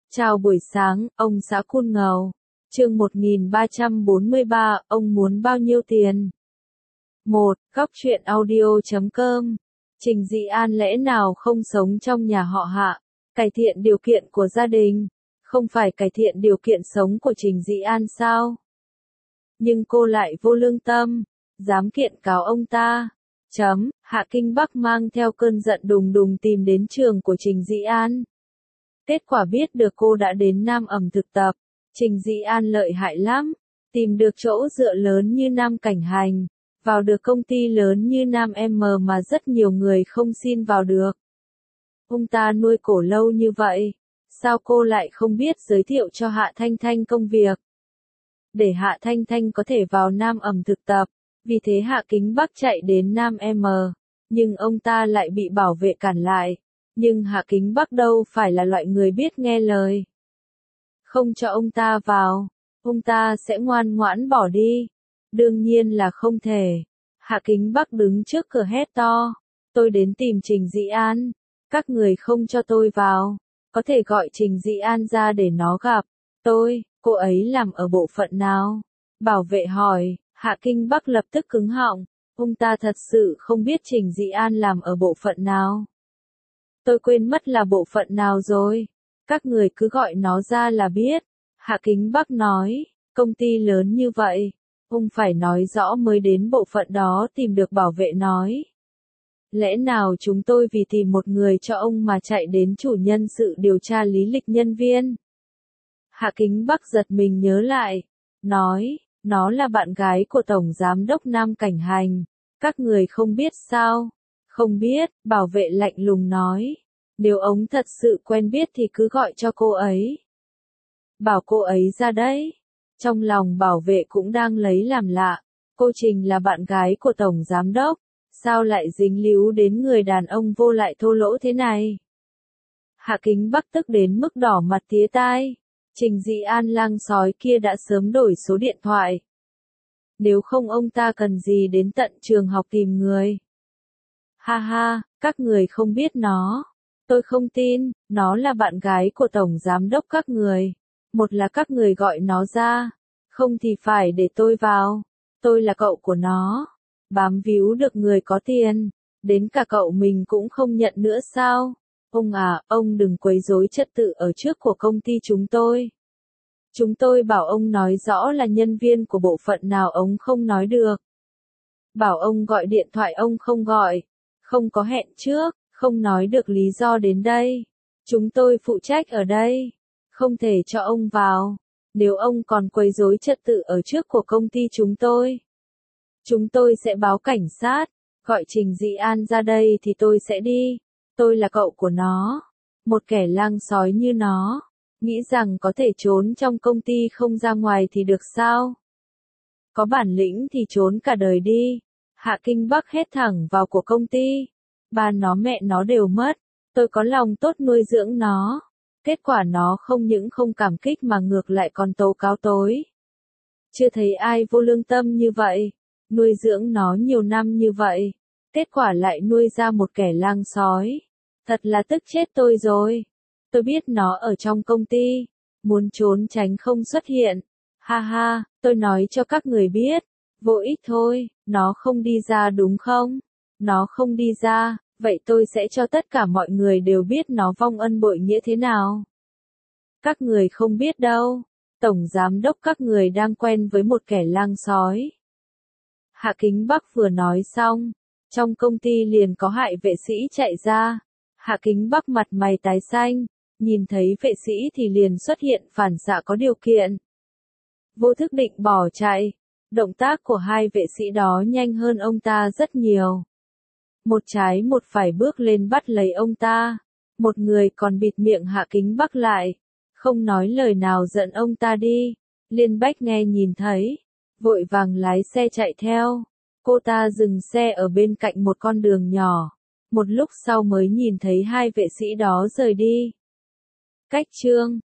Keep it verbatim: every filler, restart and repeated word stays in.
Chào buổi sáng, ông xã Cun Ngầu. Chương một nghìn ba trăm bốn mươi ba, ông muốn bao nhiêu tiền? một. Góc truyện audio chấm com. Trình Dị An lẽ nào không sống trong nhà họ Hạ, cải thiện điều kiện của gia đình, không phải cải thiện điều kiện sống của Trình Dị An sao? Nhưng cô lại vô lương tâm, dám kiện cáo ông ta. Chấm, Hạ Kinh Bắc mang theo cơn giận đùng đùng tìm đến trường của Trình Dị An. Kết quả biết được cô đã đến Nam ẩm thực tập. Trình Dị An lợi hại lắm, tìm được chỗ dựa lớn như Nam Cảnh Hành, vào được công ty lớn như Nam M mà rất nhiều người không xin vào được. Ông ta nuôi cổ lâu như vậy, sao cô lại không biết giới thiệu cho Hạ Thanh Thanh công việc? Để Hạ Thanh Thanh có thể vào Nam ẩm thực tập, vì thế Hạ Kính Bắc chạy đến Nam M, nhưng ông ta lại bị bảo vệ cản lại. Nhưng Hạ Kính Bắc đâu phải là loại người biết nghe lời. Không cho ông ta vào, ông ta sẽ ngoan ngoãn bỏ đi. Đương nhiên là không thể. Hạ Kính Bắc đứng trước cửa hét to. Tôi đến tìm Trình Dị An. Các người không cho tôi vào. Có thể gọi Trình Dị An ra để nó gặp tôi. Cô ấy làm ở bộ phận nào? Bảo vệ hỏi. Hạ Kinh Bắc lập tức cứng họng. Ông ta thật sự không biết Trình Dị An làm ở bộ phận nào. Tôi quên mất là bộ phận nào rồi. Các người cứ gọi nó ra là biết. Hạ Kính Bắc nói, công ty lớn như vậy, ông phải nói rõ mới đến bộ phận đó tìm được. Bảo vệ nói. Lẽ nào chúng tôi vì tìm một người cho ông mà chạy đến chủ nhân sự điều tra lý lịch nhân viên? Hạ Kính Bắc giật mình nhớ lại. Nói, nó là bạn gái của Tổng Giám đốc Nam Cảnh Hành. Các người không biết sao? Không biết, bảo vệ lạnh lùng nói. Nếu ông thật sự quen biết thì cứ gọi cho cô ấy. Bảo cô ấy ra đấy. Trong lòng bảo vệ cũng đang lấy làm lạ. Cô Trình là bạn gái của Tổng Giám đốc. Sao lại dính líu đến người đàn ông vô lại thô lỗ thế này? Hạ Kính Bắc tức đến mức đỏ mặt tía tai. Trình Dị An lang sói kia đã sớm đổi số điện thoại. Nếu không ông ta cần gì đến tận trường học tìm người? Ha ha, các người không biết nó. Tôi không tin, nó là bạn gái của Tổng Giám đốc các người. Một là các người gọi nó ra, không thì phải để tôi vào. Tôi là cậu của nó. Bám víu được người có tiền, đến cả cậu mình cũng không nhận nữa sao? Ông à, ông đừng quấy rối trật tự ở trước của công ty chúng tôi. Chúng tôi bảo ông nói rõ là nhân viên của bộ phận nào ông không nói được. Bảo ông gọi điện thoại ông không gọi, không có hẹn trước, không nói được lý do đến đây. Chúng tôi phụ trách ở đây, không thể cho ông vào. Nếu ông còn quấy rối trật tự ở trước của công ty chúng tôi, chúng tôi sẽ báo cảnh sát. Gọi Trình Dị An ra đây thì tôi sẽ đi. Tôi là cậu của nó. Một kẻ lang sói như nó, nghĩ rằng có thể trốn trong công ty không ra ngoài thì được sao? Có bản lĩnh thì trốn cả đời đi. Hạ Kinh Bắc hét thẳng vào của công ty. Ba nó mẹ nó đều mất. Tôi có lòng tốt nuôi dưỡng nó. Kết quả nó không những không cảm kích mà ngược lại còn tố cáo tôi. Chưa thấy ai vô lương tâm như vậy. Nuôi dưỡng nó nhiều năm như vậy. Kết quả lại nuôi ra một kẻ lang sói. Thật là tức chết tôi rồi. Tôi biết nó ở trong công ty. Muốn trốn tránh không xuất hiện. Ha ha, tôi nói cho các người biết. Vô ích thôi, nó không đi ra đúng không? Nó không đi ra, vậy tôi sẽ cho tất cả mọi người đều biết nó vong ân bội nghĩa thế nào. Các người không biết đâu. Tổng Giám đốc các người đang quen với một kẻ lang sói. Hạ Kính Bắc vừa nói xong, trong công ty liền có hại vệ sĩ chạy ra. Hạ Kính Bắc mặt mày tái xanh, nhìn thấy vệ sĩ thì liền xuất hiện phản xạ có điều kiện. Vô thức định bỏ chạy. Động tác của hai vệ sĩ đó nhanh hơn ông ta rất nhiều. Một trái một phải bước lên bắt lấy ông ta. Một người còn bịt miệng Hạ Kính Bắc lại. Không nói lời nào dẫn ông ta đi. Liên Bách nghe nhìn thấy. Vội vàng lái xe chạy theo. Cô ta dừng xe ở bên cạnh một con đường nhỏ. Một lúc sau mới nhìn thấy hai vệ sĩ đó rời đi. Cách chương